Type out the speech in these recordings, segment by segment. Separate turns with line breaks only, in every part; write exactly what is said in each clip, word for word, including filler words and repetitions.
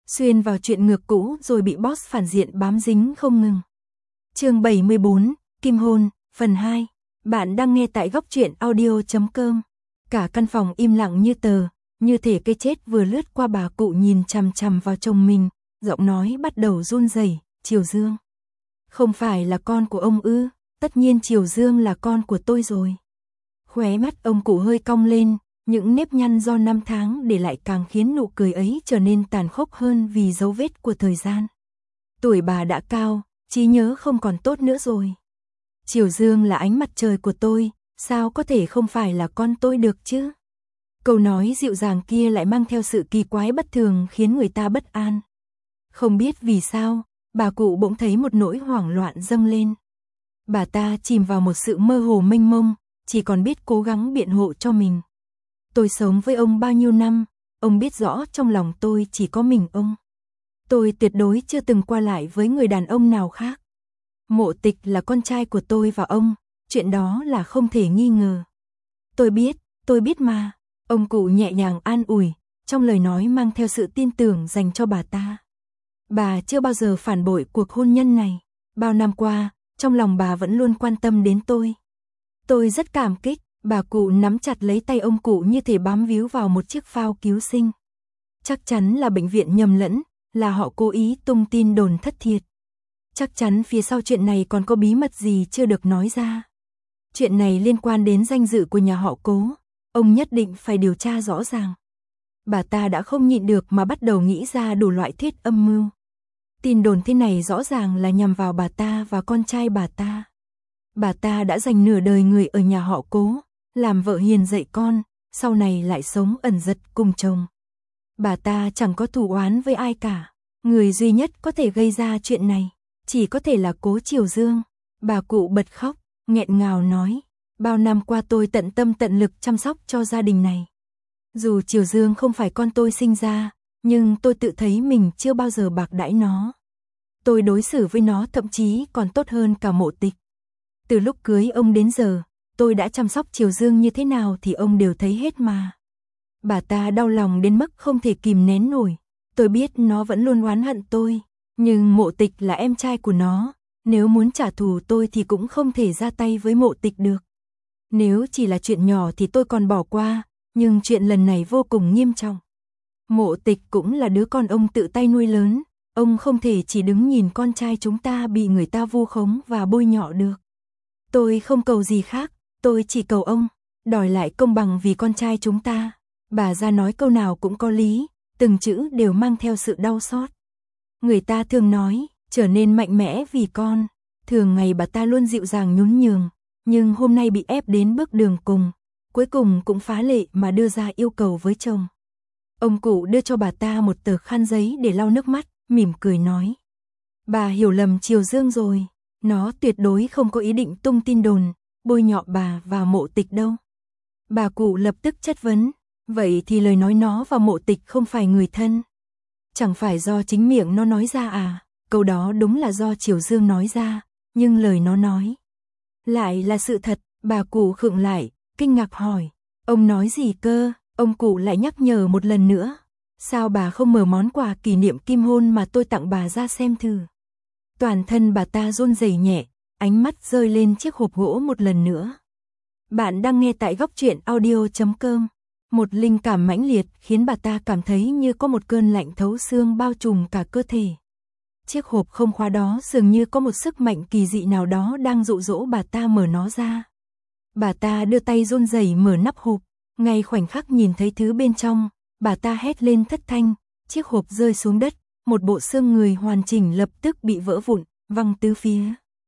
xuyên vào chuyện ngược cũ rồi bị boss phản diện bám dính không ngừng. Chương bảy mươi bốn, Kim hôn, phần hai. Bạn đang nghe tại góc truyện audio chấm com. Cả căn phòng im lặng như tờ, như thể cái chết vừa lướt qua. Bà cụ nhìn chằm chằm vào chồng mình, giọng nói bắt đầu run rẩy. Triều Dương, không phải là con của ông ư? Tất nhiên Triều Dương là con của tôi rồi. Khóe mắt ông cụ hơi cong lên, những nếp nhăn do năm tháng để lại càng khiến nụ cười ấy trở nên tàn khốc hơn vì dấu vết của thời gian. Tuổi bà đã cao, trí nhớ không còn tốt nữa rồi. Triều Dương là ánh mặt trời của tôi, sao có thể không phải là con tôi được chứ? Câu nói dịu dàng kia lại mang theo sự kỳ quái bất thường khiến người ta bất an. Không biết vì sao, bà cụ bỗng thấy một nỗi hoảng loạn dâng lên. Bà ta chìm vào một sự mơ hồ mênh mông, chỉ còn biết cố gắng biện hộ cho mình. Tôi sống với ông bao nhiêu năm, ông biết rõ trong lòng tôi chỉ có mình ông. Tôi tuyệt đối chưa từng qua lại với người đàn ông nào khác. Mộ Tịch là con trai của tôi và ông, chuyện đó là không thể nghi ngờ. Tôi biết, tôi biết mà. Ông cụ nhẹ nhàng an ủi, trong lời nói mang theo sự tin tưởng dành cho bà ta. Bà chưa bao giờ phản bội cuộc hôn nhân này. Bao năm qua, trong lòng bà vẫn luôn quan tâm đến tôi. Tôi rất cảm kích. Bà cụ nắm chặt lấy tay ông cụ như thể bám víu vào một chiếc phao cứu sinh. Chắc chắn là bệnh viện nhầm lẫn, là họ cố ý tung tin đồn thất thiệt. Chắc chắn phía sau chuyện này còn có bí mật gì chưa được nói ra. Chuyện này liên quan đến danh dự của nhà họ Cố, ông nhất định phải điều tra rõ ràng. Bà ta đã không nhịn được mà bắt đầu nghĩ ra đủ loại thuyết âm mưu. Tin đồn thế này rõ ràng là nhằm vào bà ta và con trai bà ta. Bà ta đã dành nửa đời người ở nhà họ Cố, làm vợ hiền dạy con, sau này lại sống ẩn dật cùng chồng. Bà ta chẳng có thù oán với ai cả. Người duy nhất có thể gây ra chuyện này, chỉ có thể là Cố Triều Dương. Bà cụ bật khóc, nghẹn ngào nói, bao năm qua tôi tận tâm tận lực chăm sóc cho gia đình này. Dù Triều Dương không phải con tôi sinh ra, nhưng tôi tự thấy mình chưa bao giờ bạc đãi nó. Tôi đối xử với nó thậm chí còn tốt hơn cả Mộ Tịch. Từ lúc cưới ông đến giờ, tôi đã chăm sóc Triều Dương như thế nào thì ông đều thấy hết mà. Bà ta đau lòng đến mức không thể kìm nén nổi. Tôi biết nó vẫn luôn oán hận tôi, nhưng Mộ Tịch là em trai của nó. Nếu muốn trả thù tôi thì cũng không thể ra tay với Mộ Tịch được. Nếu chỉ là chuyện nhỏ thì tôi còn bỏ qua, nhưng chuyện lần này vô cùng nghiêm trọng. Mộ Tịch cũng là đứa con ông tự tay nuôi lớn. Ông không thể chỉ đứng nhìn con trai chúng ta bị người ta vu khống và bôi nhọ được. Tôi không cầu gì khác, tôi chỉ cầu ông đòi lại công bằng vì con trai chúng ta. Bà ra nói câu nào cũng có lý, từng chữ đều mang theo sự đau xót. Người ta thường nói, trở nên mạnh mẽ vì con. Thường ngày bà ta luôn dịu dàng nhún nhường, nhưng hôm nay bị ép đến bước đường cùng, cuối cùng cũng phá lệ mà đưa ra yêu cầu với chồng. Ông cụ đưa cho bà ta một tờ khăn giấy để lau nước mắt, mỉm cười nói. Bà hiểu lầm Triều Dương rồi, nó tuyệt đối không có ý định tung tin đồn, bôi nhọ bà và Mộ Tịch đâu. Bà cụ lập tức chất vấn, vậy thì lời nói nó và Mộ Tịch không phải người thân. Chẳng phải do chính miệng nó nói ra à? Câu đó đúng là do Triều Dương nói ra, nhưng lời nó nói lại là sự thật. Bà cụ khựng lại, kinh ngạc hỏi, ông nói gì cơ? Ông cụ lại nhắc nhở một lần nữa, sao bà không mở món quà kỷ niệm kim hôn mà tôi tặng bà ra xem thử? Toàn thân bà ta run rẩy nhẹ, ánh mắt rơi lên chiếc hộp gỗ một lần nữa. Bạn đang nghe tại góc truyện audio chấm com. Một linh cảm mãnh liệt khiến bà ta cảm thấy như có một cơn lạnh thấu xương bao trùm cả cơ thể. Chiếc hộp không khóa đó dường như có một sức mạnh kỳ dị nào đó đang dụ dỗ bà ta mở nó ra. Bà ta đưa tay run rẩy mở nắp hộp, ngay khoảnh khắc nhìn thấy thứ bên trong, bà ta hét lên thất thanh, chiếc hộp rơi xuống đất, một bộ xương người hoàn chỉnh lập tức bị vỡ vụn, văng tứ phía.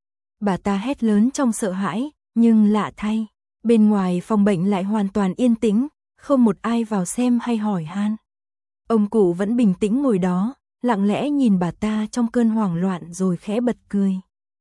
Bà ta hét lớn trong sợ hãi, nhưng lạ thay, bên ngoài phòng bệnh lại hoàn toàn yên tĩnh, không một ai vào xem hay hỏi han. Ông cụ vẫn bình tĩnh ngồi đó, lặng lẽ nhìn bà ta trong cơn hoảng loạn rồi khẽ bật cười.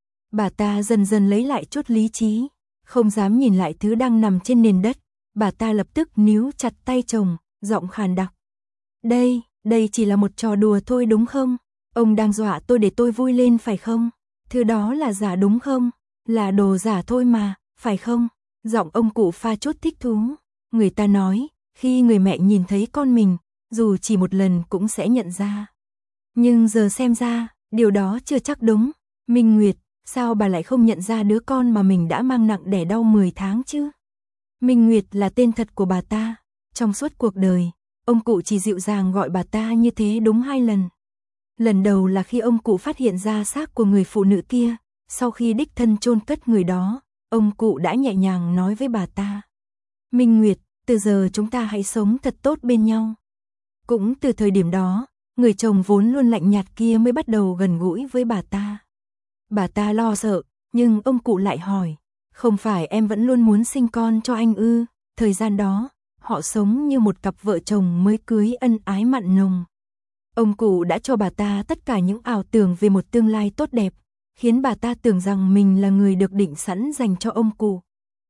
Bà ta dần dần lấy lại chút lý trí, không dám nhìn lại thứ đang nằm trên nền đất. Bà ta lập tức níu chặt tay chồng, giọng khàn đặc. Đây, đây chỉ là một trò đùa thôi đúng không? Ông đang dọa tôi để tôi vui lên phải không? Thứ đó là giả đúng không? Là đồ giả thôi mà, phải không? Giọng ông cụ pha chút thích thú. Người ta nói, khi người mẹ nhìn thấy con mình, dù chỉ một lần cũng sẽ nhận ra. Nhưng giờ xem ra, điều đó chưa chắc đúng. Minh Nguyệt, sao bà lại không nhận ra đứa con mà mình đã mang nặng đẻ đau mười tháng chứ? Minh Nguyệt là tên thật của bà ta. Trong suốt cuộc đời, ông cụ chỉ dịu dàng gọi bà ta như thế đúng hai lần. Lần đầu là khi ông cụ phát hiện ra xác của người phụ nữ kia, sau khi đích thân chôn cất người đó, ông cụ đã nhẹ nhàng nói với bà ta. Minh Nguyệt, từ giờ chúng ta hãy sống thật tốt bên nhau. Cũng từ thời điểm đó, người chồng vốn luôn lạnh nhạt kia mới bắt đầu gần gũi với bà ta. Bà ta lo sợ, nhưng ông cụ lại hỏi, không phải em vẫn luôn muốn sinh con cho anh ư? Thời gian đó, họ sống như một cặp vợ chồng mới cưới ân ái mặn nồng. Ông cụ đã cho bà ta tất cả những ảo tưởng về một tương lai tốt đẹp, khiến bà ta tưởng rằng mình là người được định sẵn dành cho ông cụ.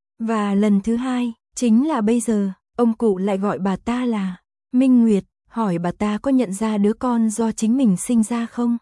Và lần thứ hai, chính là bây giờ, ông cụ lại gọi bà ta là Minh Nguyệt, hỏi bà ta có nhận ra đứa con do chính mình sinh ra không?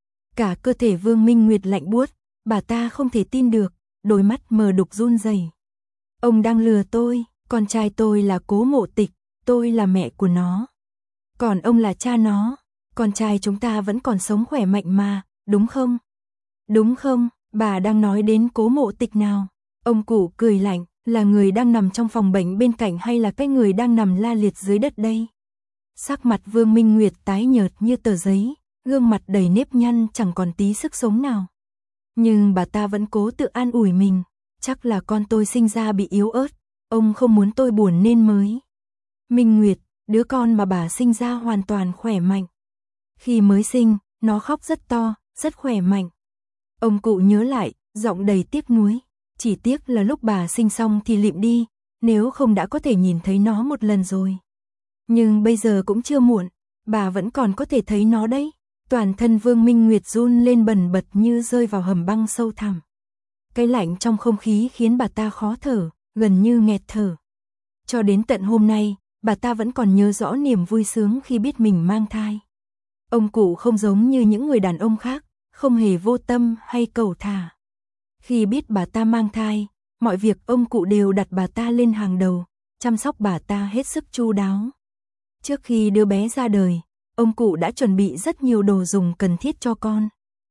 Cả cơ thể Vương Minh Nguyệt lạnh buốt, bà ta không thể tin được, đôi mắt mờ đục run rẩy. Ông đang lừa tôi, con trai tôi là Cố Mộ Tịch, tôi là mẹ của nó. Còn ông là cha nó, con trai chúng ta vẫn còn sống khỏe mạnh mà, đúng không? Đúng không, bà đang nói đến Cố Mộ Tịch nào? Ông cụ cười lạnh, là người đang nằm trong phòng bệnh bên cạnh hay là cái người đang nằm la liệt dưới đất đây? Sắc mặt Vương Minh Nguyệt tái nhợt như tờ giấy, gương mặt đầy nếp nhăn chẳng còn tí sức sống nào. Nhưng bà ta vẫn cố tự an ủi mình, chắc là con tôi sinh ra bị yếu ớt, ông không muốn tôi buồn nên mới. Minh Nguyệt, đứa con mà bà sinh ra hoàn toàn khỏe mạnh. Khi mới sinh, nó khóc rất to, rất khỏe mạnh. Ông cụ nhớ lại, giọng đầy tiếc nuối, chỉ tiếc là lúc bà sinh xong thì lịm đi, nếu không đã có thể nhìn thấy nó một lần rồi. Nhưng bây giờ cũng chưa muộn, bà vẫn còn có thể thấy nó đấy. Toàn thân Vương Minh Nguyệt run lên bần bật như rơi vào hầm băng sâu thẳm. Cái lạnh trong không khí khiến bà ta khó thở, gần như nghẹt thở. Cho đến tận hôm nay, bà ta vẫn còn nhớ rõ niềm vui sướng khi biết mình mang thai. Ông cụ không giống như những người đàn ông khác, không hề vô tâm hay cầu thả. Khi biết bà ta mang thai, mọi việc ông cụ đều đặt bà ta lên hàng đầu, chăm sóc bà ta hết sức chu đáo. Trước khi đứa bé ra đời, ông cụ đã chuẩn bị rất nhiều đồ dùng cần thiết cho con.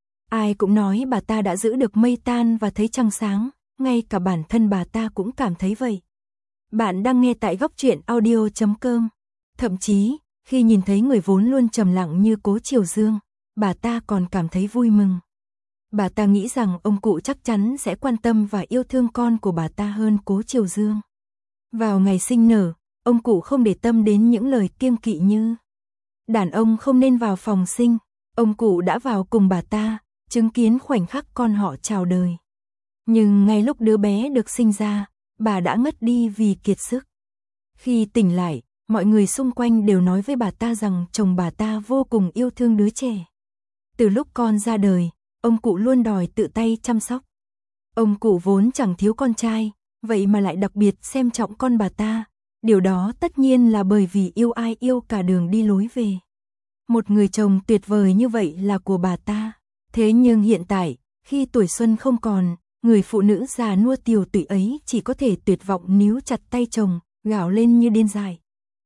Ai cũng nói bà ta đã giữ được mây tan và thấy trăng sáng, ngay cả bản thân bà ta cũng cảm thấy vậy. Bạn đang nghe tại góc truyện audio chấm com. Thậm chí, khi nhìn thấy người vốn luôn trầm lặng như Cố Triều Dương, bà ta còn cảm thấy vui mừng. Bà ta nghĩ rằng ông cụ chắc chắn sẽ quan tâm và yêu thương con của bà ta hơn Cố Triều Dương. Vào ngày sinh nở, ông cụ không để tâm đến những lời kiêng kỵ như đàn ông không nên vào phòng sinh. Ông cụ đã vào cùng bà ta, chứng kiến khoảnh khắc con họ chào đời. Nhưng ngay lúc đứa bé được sinh ra, bà đã ngất đi vì kiệt sức. Khi tỉnh lại, mọi người xung quanh đều nói với bà ta rằng chồng bà ta vô cùng yêu thương đứa trẻ. Từ lúc con ra đời, ông cụ luôn đòi tự tay chăm sóc. Ông cụ vốn chẳng thiếu con trai, vậy mà lại đặc biệt xem trọng con bà ta. Điều đó tất nhiên là bởi vì yêu ai yêu cả đường đi lối về. Một người chồng tuyệt vời như vậy là của bà ta. Thế nhưng hiện tại, khi tuổi xuân không còn, người phụ nữ già nua tiều tụy ấy chỉ có thể tuyệt vọng níu chặt tay chồng, gào lên như điên dại.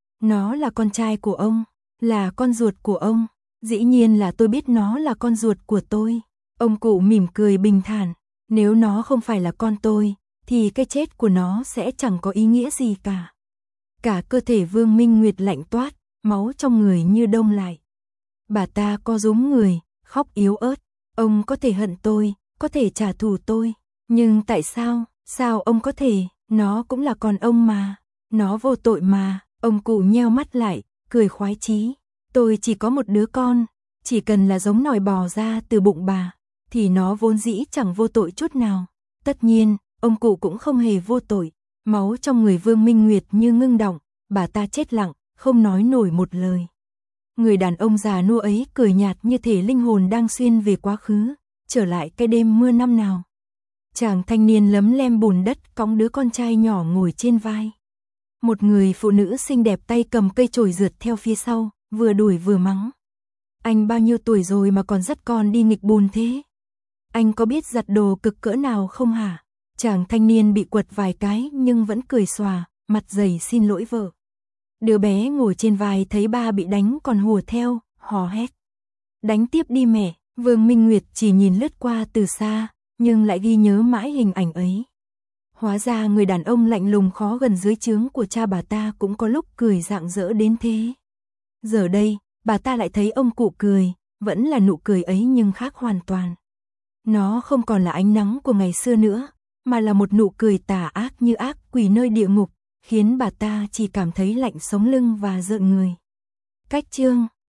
Nó là con trai của ông, là con ruột của ông. Dĩ nhiên là tôi biết nó là con ruột của tôi. Ông cụ mỉm cười bình thản. Nếu nó không phải là con tôi, thì cái chết của nó sẽ chẳng có ý nghĩa gì cả. Cả cơ thể Vương Minh Nguyệt lạnh toát, máu trong người như đông lại. Bà ta co rúm người, khóc yếu ớt. Ông có thể hận tôi, có thể trả thù tôi. Nhưng tại sao, sao ông có thể, nó cũng là con ông mà. Nó vô tội mà. Ông cụ nheo mắt lại, cười khoái chí. Tôi chỉ có một đứa con, chỉ cần là giống nòi bò ra từ bụng bà, thì nó vốn dĩ chẳng vô tội chút nào. Tất nhiên, ông cụ cũng không hề vô tội. Máu trong người Vương Minh Nguyệt như ngưng đọng, bà ta chết lặng, không nói nổi một lời. Người đàn ông già nua ấy cười nhạt như thể linh hồn đang xuyên về quá khứ, trở lại cái đêm mưa năm nào. Chàng thanh niên lấm lem bùn đất cõng đứa con trai nhỏ ngồi trên vai. Một người phụ nữ xinh đẹp tay cầm cây chổi rượt theo phía sau, vừa đuổi vừa mắng. Anh bao nhiêu tuổi rồi mà còn dắt con đi nghịch bùn thế? Anh có biết giặt đồ cực cỡ nào không hả? Chàng thanh niên bị quật vài cái nhưng vẫn cười xòa, mặt dày xin lỗi vợ. Đứa bé ngồi trên vai thấy ba bị đánh còn hùa theo, hò hét. Đánh tiếp đi mẹ, Vương Minh Nguyệt chỉ nhìn lướt qua từ xa, nhưng lại ghi nhớ mãi hình ảnh ấy. Hóa ra người đàn ông lạnh lùng khó gần dưới trướng của cha bà ta cũng có lúc cười rạng rỡ đến thế. Giờ đây, bà ta lại thấy ông cụ cười, vẫn là nụ cười ấy nhưng khác hoàn toàn. Nó không còn là ánh nắng của ngày xưa nữa, mà là một nụ cười tà ác như ác quỷ nơi địa ngục, khiến bà ta chỉ cảm thấy lạnh sống lưng và rợn người. Cách chương